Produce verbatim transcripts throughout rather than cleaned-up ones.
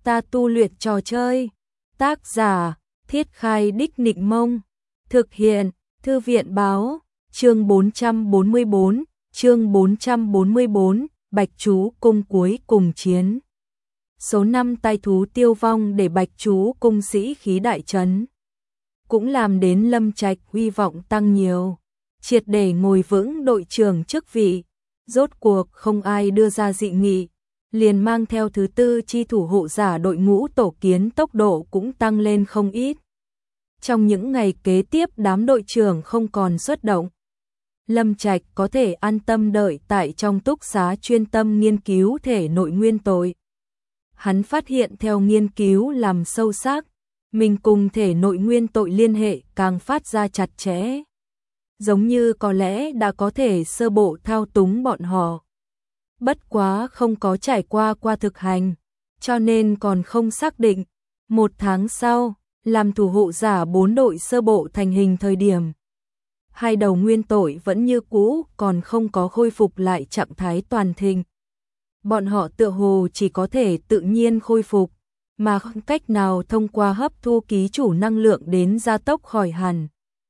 Ta tu luyện trò chơi. Tác giả, Thiết Khai Đích Nịnh Mông. Thực hiện, Thư viện báo, chương bốn trăm bốn mươi bốn, chương bốn trăm bốn mươi bốn, Bạch Chú Cung cuối cùng chiến. Số năm tai thú tiêu vong để Bạch Chú Cung sĩ khí đại trấn. Cũng làm đến Lâm Trạch hy vọng tăng nhiều, triệt để ngồi vững đội trưởng chức vị. Rốt cuộc không ai đưa ra dị nghị, liền mang theo thứ tư chi thủ hộ giả đội ngũ tổ kiến, tốc độ cũng tăng lên không ít. Trong những ngày kế tiếp đám đội trưởng không còn xuất động, Lâm Trạch có thể an tâm đợi tại trong túc xá chuyên tâm nghiên cứu thể nội nguyên tội. Hắn phát hiện theo nghiên cứu làm sâu sắc, mình cùng thể nội nguyên tội liên hệ càng phát ra chặt chẽ. Giống như có lẽ đã có thể sơ bộ thao túng bọn họ. Bất quá không có trải qua qua thực hành, cho nên còn không xác định. Một tháng sau, làm thủ hộ giả bốn đội sơ bộ thành hình thời điểm, hai đầu nguyên tội vẫn như cũ, còn không có khôi phục lại trạng thái toàn thịnh. Bọn họ tựa hồ chỉ có thể tự nhiên khôi phục, mà không cách nào thông qua hấp thu ký chủ năng lượng đến gia tốc khỏi hẳn.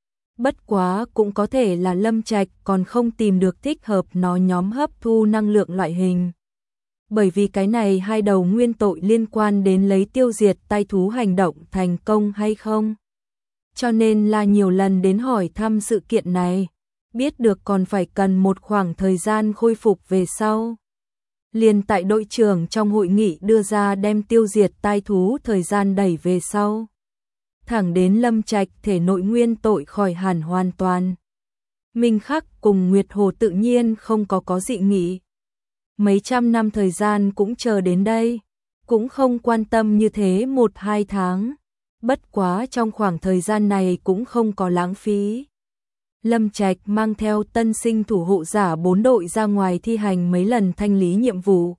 Bất quá cũng có thể là Lâm Trạch còn không tìm được thích hợp nó nhóm hấp thu năng lượng loại hình. Bởi vì cái này hai đầu nguyên tội liên quan đến lấy tiêu diệt tai thú hành động thành công hay không. Cho nên là nhiều lần đến hỏi thăm sự kiện này, biết được còn phải cần một khoảng thời gian khôi phục về sau. Liền tại đội trưởng trong hội nghị đưa ra đem tiêu diệt tai thú thời gian đẩy về sau. Thẳng đến Lâm Trạch thể nội nguyên tội khỏi hẳn hoàn toàn. Minh Khắc cùng Nguyệt Hồ tự nhiên không có có dị nghị. Mấy trăm năm thời gian cũng chờ đến đây, cũng không quan tâm như thế một hai tháng. Bất quá trong khoảng thời gian này cũng không có lãng phí. Lâm Trạch mang theo tân sinh thủ hộ giả bốn đội ra ngoài thi hành mấy lần thanh lý nhiệm vụ.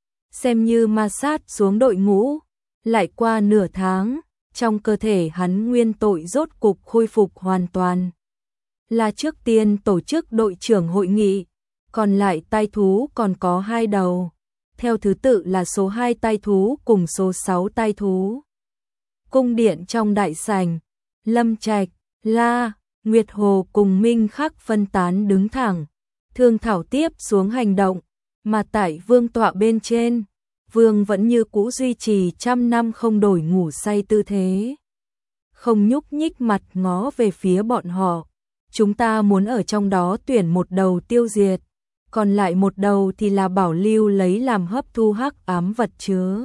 Xem như ma sát xuống đội ngũ, lại qua nửa tháng, trong cơ thể hắn nguyên tội rốt cục khôi phục hoàn toàn. Là trước tiên tổ chức đội trưởng hội nghị, còn lại tai thú còn có hai đầu, theo thứ tự là số hai tai thú cùng số sáu tai thú. Cung điện trong đại sảnh, Lâm Trạch, La, Nguyệt Hồ cùng Minh Khắc phân tán đứng thẳng, thương thảo tiếp xuống hành động, mà tại vương tọa bên trên, vương vẫn như cũ duy trì trăm năm không đổi ngủ say tư thế. Không nhúc nhích mặt ngó về phía bọn họ, chúng ta muốn ở trong đó tuyển một đầu tiêu diệt, còn lại một đầu thì là bảo lưu lấy làm hấp thu hắc ám vật chứa.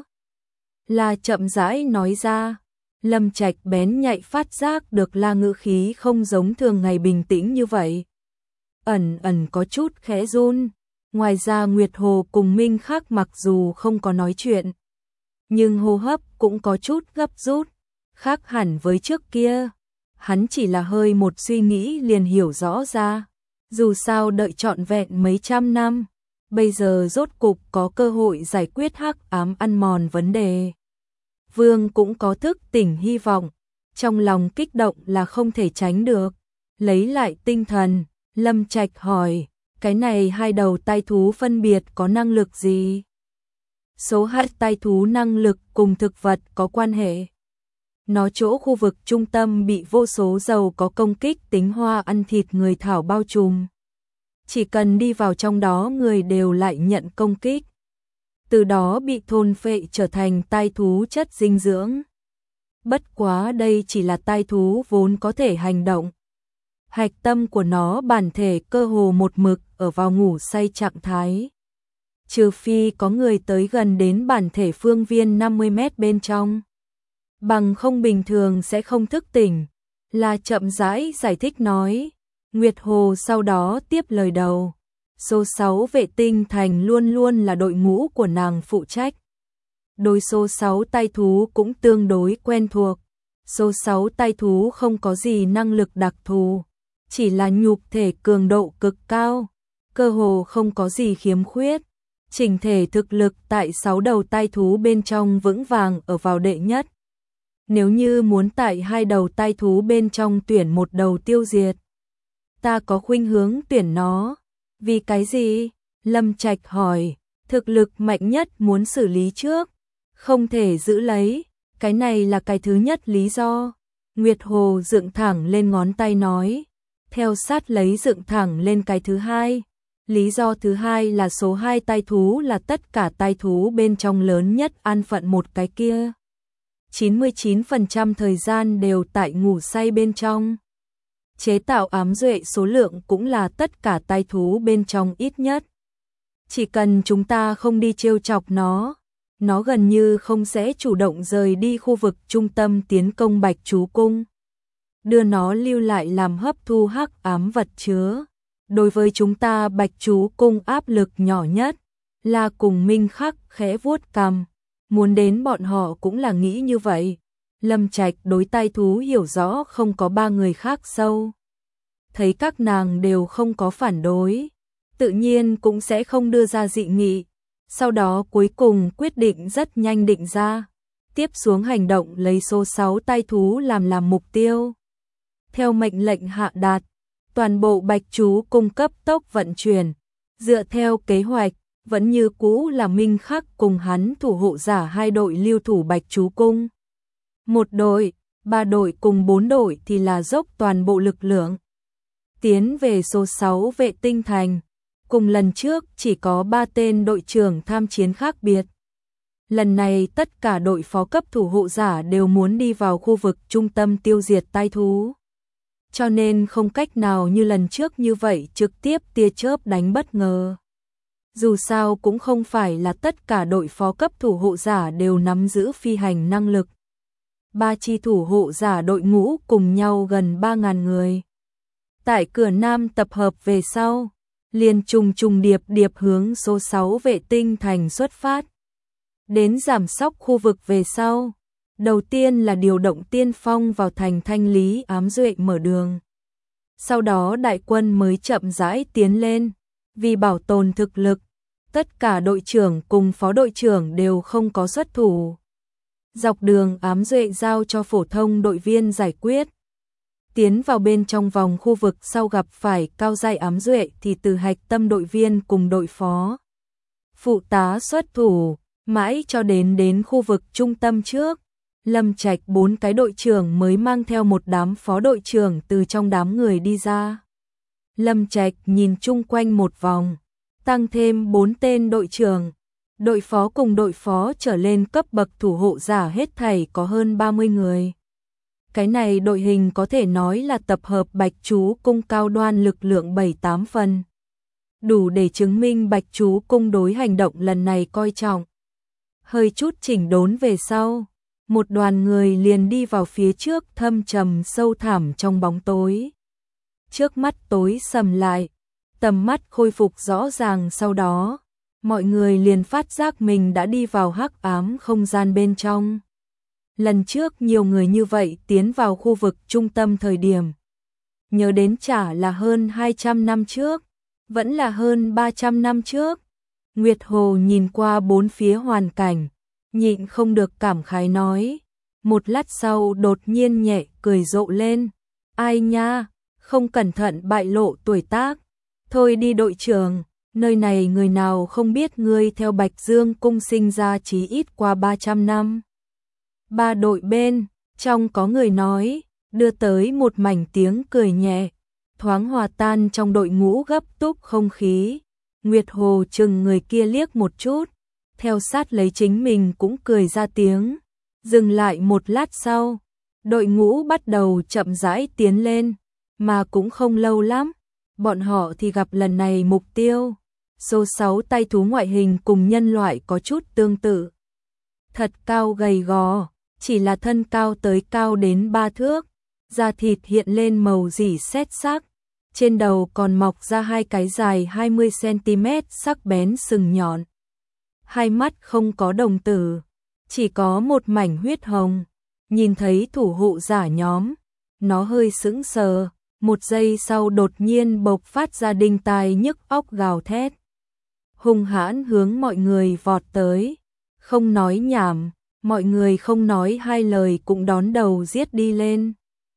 La chậm rãi nói ra. Lâm Trạch bén nhạy phát giác được La ngữ khí không giống thường ngày bình tĩnh như vậy. Ẩn ẩn có chút khẽ run. Ngoài ra Nguyệt Hồ cùng Minh Khắc mặc dù không có nói chuyện, nhưng hô hấp cũng có chút gấp rút, khác hẳn với trước kia. Hắn chỉ là hơi một suy nghĩ liền hiểu rõ ra. Dù sao đợi trọn vẹn mấy trăm năm, bây giờ rốt cục có cơ hội giải quyết hắc ám ăn mòn vấn đề. Vương cũng có thức tỉnh hy vọng, trong lòng kích động là không thể tránh được. Lấy lại tinh thần, Lâm Trạch hỏi, cái này hai đầu tai thú phân biệt có năng lực gì? Số hai tai thú năng lực cùng thực vật có quan hệ. Nó chỗ khu vực trung tâm bị vô số dầu có công kích tính hoa ăn thịt người thảo bao trùm. Chỉ cần đi vào trong đó người đều lại nhận công kích. Từ đó bị thôn phệ trở thành tai thú chất dinh dưỡng. Bất quá đây chỉ là tai thú vốn có thể hành động. Hạch tâm của nó bản thể cơ hồ một mực ở vào ngủ say trạng thái. Trừ phi có người tới gần đến bản thể phương viên năm mươi mét bên trong. Bằng không bình thường sẽ không thức tỉnh. Là chậm rãi giải thích nói. Nguyệt Hồ sau đó tiếp lời đầu. Số sáu vệ tinh thành luôn luôn là đội ngũ của nàng phụ trách. Đối số sáu tai thú cũng tương đối quen thuộc. Số sáu tai thú không có gì năng lực đặc thù, chỉ là nhục thể cường độ cực cao, cơ hồ không có gì khiếm khuyết. Chỉnh thể thực lực tại sáu đầu tai thú bên trong vững vàng ở vào đệ nhất. Nếu như muốn tại hai đầu tai thú bên trong tuyển một đầu tiêu diệt, ta có khuynh hướng tuyển nó. Vì cái gì? Lâm Trạch hỏi. Thực lực mạnh nhất muốn xử lý trước, không thể giữ lấy, cái này là cái thứ nhất lý do. Nguyệt Hồ dựng thẳng lên ngón tay nói, theo sát lấy dựng thẳng lên cái thứ hai. Lý do thứ hai là số hai tai thú là tất cả tai thú bên trong lớn nhất an phận một cái kia. chín mươi chín phần trăm thời gian đều tại ngủ say bên trong. Chế tạo ám duệ số lượng cũng là tất cả tai thú bên trong ít nhất. Chỉ cần chúng ta không đi trêu chọc nó, nó gần như không sẽ chủ động rời đi khu vực trung tâm tiến công Bạch Chú Cung. Đưa nó lưu lại làm hấp thu hắc ám vật chứa. Đối với chúng ta Bạch Chú Cung áp lực nhỏ nhất là cùng Minh Khắc khẽ vuốt cằm. Muốn đến bọn họ cũng là nghĩ như vậy. Lâm Trạch đối tai thú hiểu rõ không có ba người khác sâu. Thấy các nàng đều không có phản đối, tự nhiên cũng sẽ không đưa ra dị nghị. Sau đó cuối cùng quyết định rất nhanh định ra. Tiếp xuống hành động lấy số sáu tai thú làm làm mục tiêu. Theo mệnh lệnh hạ đạt, toàn bộ Bạch Chú Cung cấp tốc vận chuyển. Dựa theo kế hoạch, vẫn như cũ là Minh Khắc cùng hắn thủ hộ giả hai đội lưu thủ Bạch Chú Cung. Một đội, ba đội cùng bốn đội thì là dốc toàn bộ lực lượng. Tiến về số sáu vệ tinh thành. Cùng lần trước chỉ có ba tên đội trưởng tham chiến khác biệt. Lần này tất cả đội phó cấp thủ hộ giả đều muốn đi vào khu vực trung tâm tiêu diệt tai thú. Cho nên không cách nào như lần trước như vậy trực tiếp tia chớp đánh bất ngờ. Dù sao cũng không phải là tất cả đội phó cấp thủ hộ giả đều nắm giữ phi hành năng lực. Ba chi thủ hộ giả đội ngũ cùng nhau gần ba nghìn người. Tại cửa Nam tập hợp về sau, liền trùng trùng điệp điệp hướng số sáu vệ tinh thành xuất phát. Đến giảm sóc khu vực về sau, đầu tiên là điều động tiên phong vào thành thanh lý ám duệ mở đường. Sau đó đại quân mới chậm rãi tiến lên, vì bảo tồn thực lực, tất cả đội trưởng cùng phó đội trưởng đều không có xuất thủ. Dọc đường ám duệ giao cho phổ thông đội viên giải quyết. Tiến vào bên trong vòng khu vực sau gặp phải cao giai ám duệ thì từ hạch tâm đội viên cùng đội phó. Phụ tá xuất thủ, mãi cho đến đến khu vực trung tâm trước. Lâm Trạch bốn cái đội trưởng mới mang theo một đám phó đội trưởng từ trong đám người đi ra. Lâm Trạch nhìn chung quanh một vòng, tăng thêm bốn tên đội trưởng. Đội phó cùng đội phó trở lên cấp bậc thủ hộ giả hết thảy có hơn ba mươi người. Cái này đội hình có thể nói là tập hợp Bạch Chú Cung cao đoan lực lượng bảy tám phần. Đủ để chứng minh Bạch Chú Cung đối hành động lần này coi trọng. Hơi chút chỉnh đốn về sau, một đoàn người liền đi vào phía trước thâm trầm sâu thẳm trong bóng tối. Trước mắt tối sầm lại, tầm mắt khôi phục rõ ràng sau đó, mọi người liền phát giác mình đã đi vào hắc ám không gian bên trong. Lần trước nhiều người như vậy tiến vào khu vực trung tâm thời điểm. Nhớ đến chả là hơn hai trăm năm trước, vẫn là hơn ba trăm năm trước. Nguyệt Hồ nhìn qua bốn phía hoàn cảnh, nhịn không được cảm khái nói. Một lát sau đột nhiên nhẹ cười rộ lên. Ai nha, không cẩn thận bại lộ tuổi tác. Thôi đi đội trưởng, nơi này người nào không biết ngươi theo Bạch Dương Cung sinh ra chí ít qua ba trăm năm. Ba đội bên, trong có người nói, đưa tới một mảnh tiếng cười nhẹ, thoáng hòa tan trong đội ngũ gấp túc không khí. Nguyệt Hồ chừng người kia liếc một chút, theo sát lấy chính mình cũng cười ra tiếng. Dừng lại một lát sau, đội ngũ bắt đầu chậm rãi tiến lên, mà cũng không lâu lắm, bọn họ thì gặp lần này mục tiêu. Số sáu tay thú ngoại hình cùng nhân loại có chút tương tự. Thật cao gầy gò, chỉ là thân cao tới cao đến ba thước, da thịt hiện lên màu rỉ sét sắc, trên đầu còn mọc ra hai cái dài hai mươi xăng ti mét sắc bén sừng nhọn. Hai mắt không có đồng tử, chỉ có một mảnh huyết hồng. Nhìn thấy thủ hộ giả nhóm, nó hơi sững sờ, một giây sau đột nhiên bộc phát ra đinh tai nhức óc gào thét. Hung hãn hướng mọi người vọt tới, không nói nhảm, mọi người không nói hai lời cũng đón đầu giết đi lên.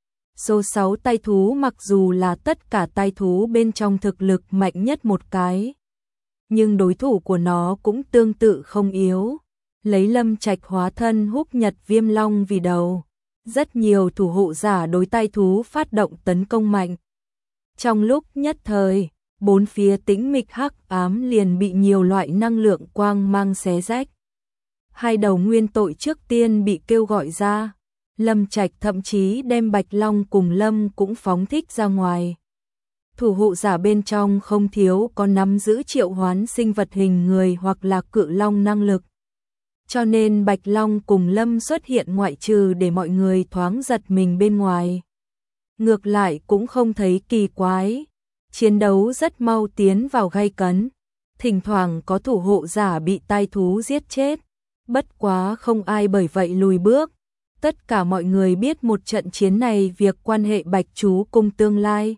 Số sáu tay thú mặc dù là tất cả tay thú bên trong thực lực mạnh nhất một cái, nhưng đối thủ của nó cũng tương tự không yếu. lấy Lâm Trạch hóa thân Húc Nhật Viêm Long vì đầu. Rất nhiều thủ hộ giả đối tay thú phát động tấn công mạnh. Trong lúc nhất thời, bốn phía tĩnh mịch hắc ám liền bị nhiều loại năng lượng quang mang xé rách. Hai đầu nguyên tội trước tiên bị kêu gọi ra. Lâm Trạch thậm chí đem Bạch Long cùng Lâm cũng phóng thích ra ngoài. Thủ hộ giả bên trong không thiếu có nắm giữ triệu hoán sinh vật hình người hoặc là cự long năng lực. Cho nên Bạch Long cùng Lâm xuất hiện ngoại trừ để mọi người thoáng giật mình bên ngoài. Ngược lại cũng không thấy kỳ quái. Chiến đấu rất mau tiến vào gay cấn. Thỉnh thoảng có thủ hộ giả bị tai thú giết chết. Bất quá không ai bởi vậy lùi bước. Tất cả mọi người biết một trận chiến này việc quan hệ Bạch Chú Cung tương lai.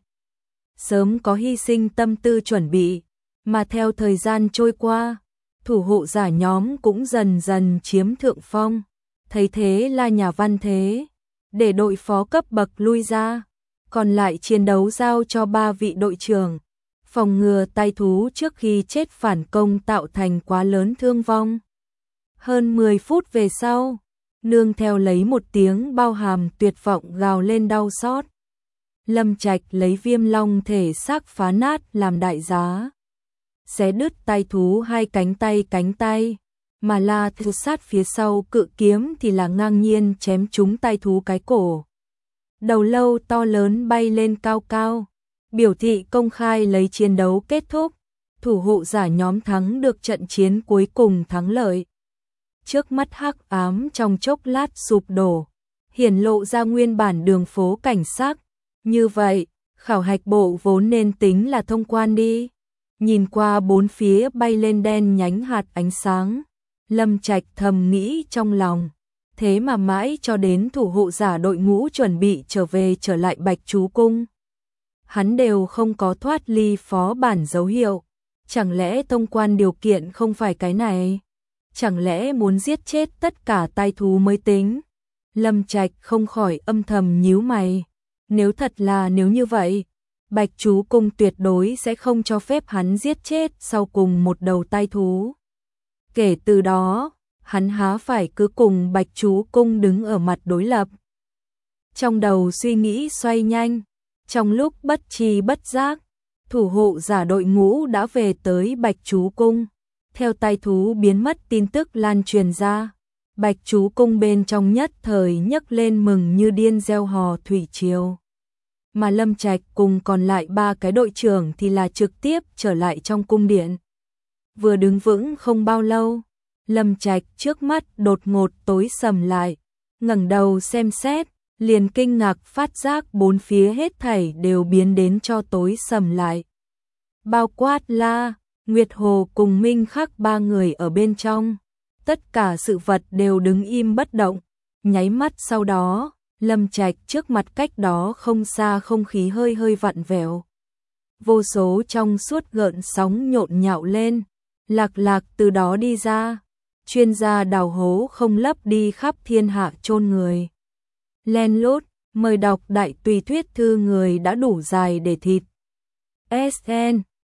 Sớm có hy sinh tâm tư chuẩn bị. Mà theo thời gian trôi qua, thủ hộ giả nhóm cũng dần dần chiếm thượng phong. Thấy thế là nhà văn thế. Để đội phó cấp bậc lui ra. Còn lại chiến đấu giao cho ba vị đội trưởng. Phòng ngừa tai thú trước khi chết phản công tạo thành quá lớn thương vong. Hơn mười phút về sau, nương theo lấy một tiếng bao hàm tuyệt vọng gào lên đau xót. Lâm Trạch lấy Viêm Long thể xác phá nát làm đại giá. Xé đứt tai thú hai cánh tay cánh tay. Mà La Thu sát phía sau cự kiếm thì là ngang nhiên chém trúng tai thú cái cổ. Đầu lâu to lớn bay lên cao cao. Biểu thị công khai lấy chiến đấu kết thúc. Thủ hộ giả nhóm thắng được trận chiến cuối cùng thắng lợi. Trước mắt hắc ám trong chốc lát sụp đổ. Hiển lộ ra nguyên bản đường phố cảnh sắc. Như vậy, khảo hạch bộ vốn nên tính là thông quan đi. Nhìn qua bốn phía bay lên đen nhánh hạt ánh sáng. Lâm Trạch thầm nghĩ trong lòng. Thế mà mãi cho đến thủ hộ giả đội ngũ chuẩn bị trở về trở lại Bạch Chú Cung. Hắn đều không có thoát ly phó bản dấu hiệu. Chẳng lẽ thông quan điều kiện không phải cái này? Chẳng lẽ muốn giết chết tất cả tai thú mới tính? Lâm Trạch không khỏi âm thầm nhíu mày. Nếu thật là nếu như vậy, Bạch Chú Cung tuyệt đối sẽ không cho phép hắn giết chết sau cùng một đầu tai thú. Kể từ đó, hắn há phải cứ cùng Bạch Chú Cung đứng ở mặt đối lập. Trong đầu suy nghĩ xoay nhanh, trong lúc bất tri bất giác, thủ hộ giả đội ngũ đã về tới Bạch Chú Cung. Theo tai thú biến mất tin tức lan truyền ra, Bạch Chú Cung bên trong nhất thời nhấc lên mừng như điên reo hò thủy triều. Mà Lâm Trạch cùng còn lại ba cái đội trưởng thì là trực tiếp trở lại trong cung điện. Vừa đứng vững không bao lâu, Lâm Trạch trước mắt đột ngột tối sầm lại, ngẩng đầu xem xét, liền kinh ngạc phát giác bốn phía hết thảy đều biến đến cho tối sầm lại. Bao quát La, Nguyệt Hồ cùng Minh Khắc ba người ở bên trong, tất cả sự vật đều đứng im bất động. Nháy mắt sau đó, Lâm Trạch trước mặt cách đó không xa không khí hơi hơi vặn vẹo. Vô số trong suốt gợn sóng nhộn nhạo lên, Lạc Lạc từ đó đi ra, chuyên gia đào hố không lấp đi khắp thiên hạ chôn người. Len lút, mời đọc đại tùy thuyết thư người đã đủ dài để thịt. ét en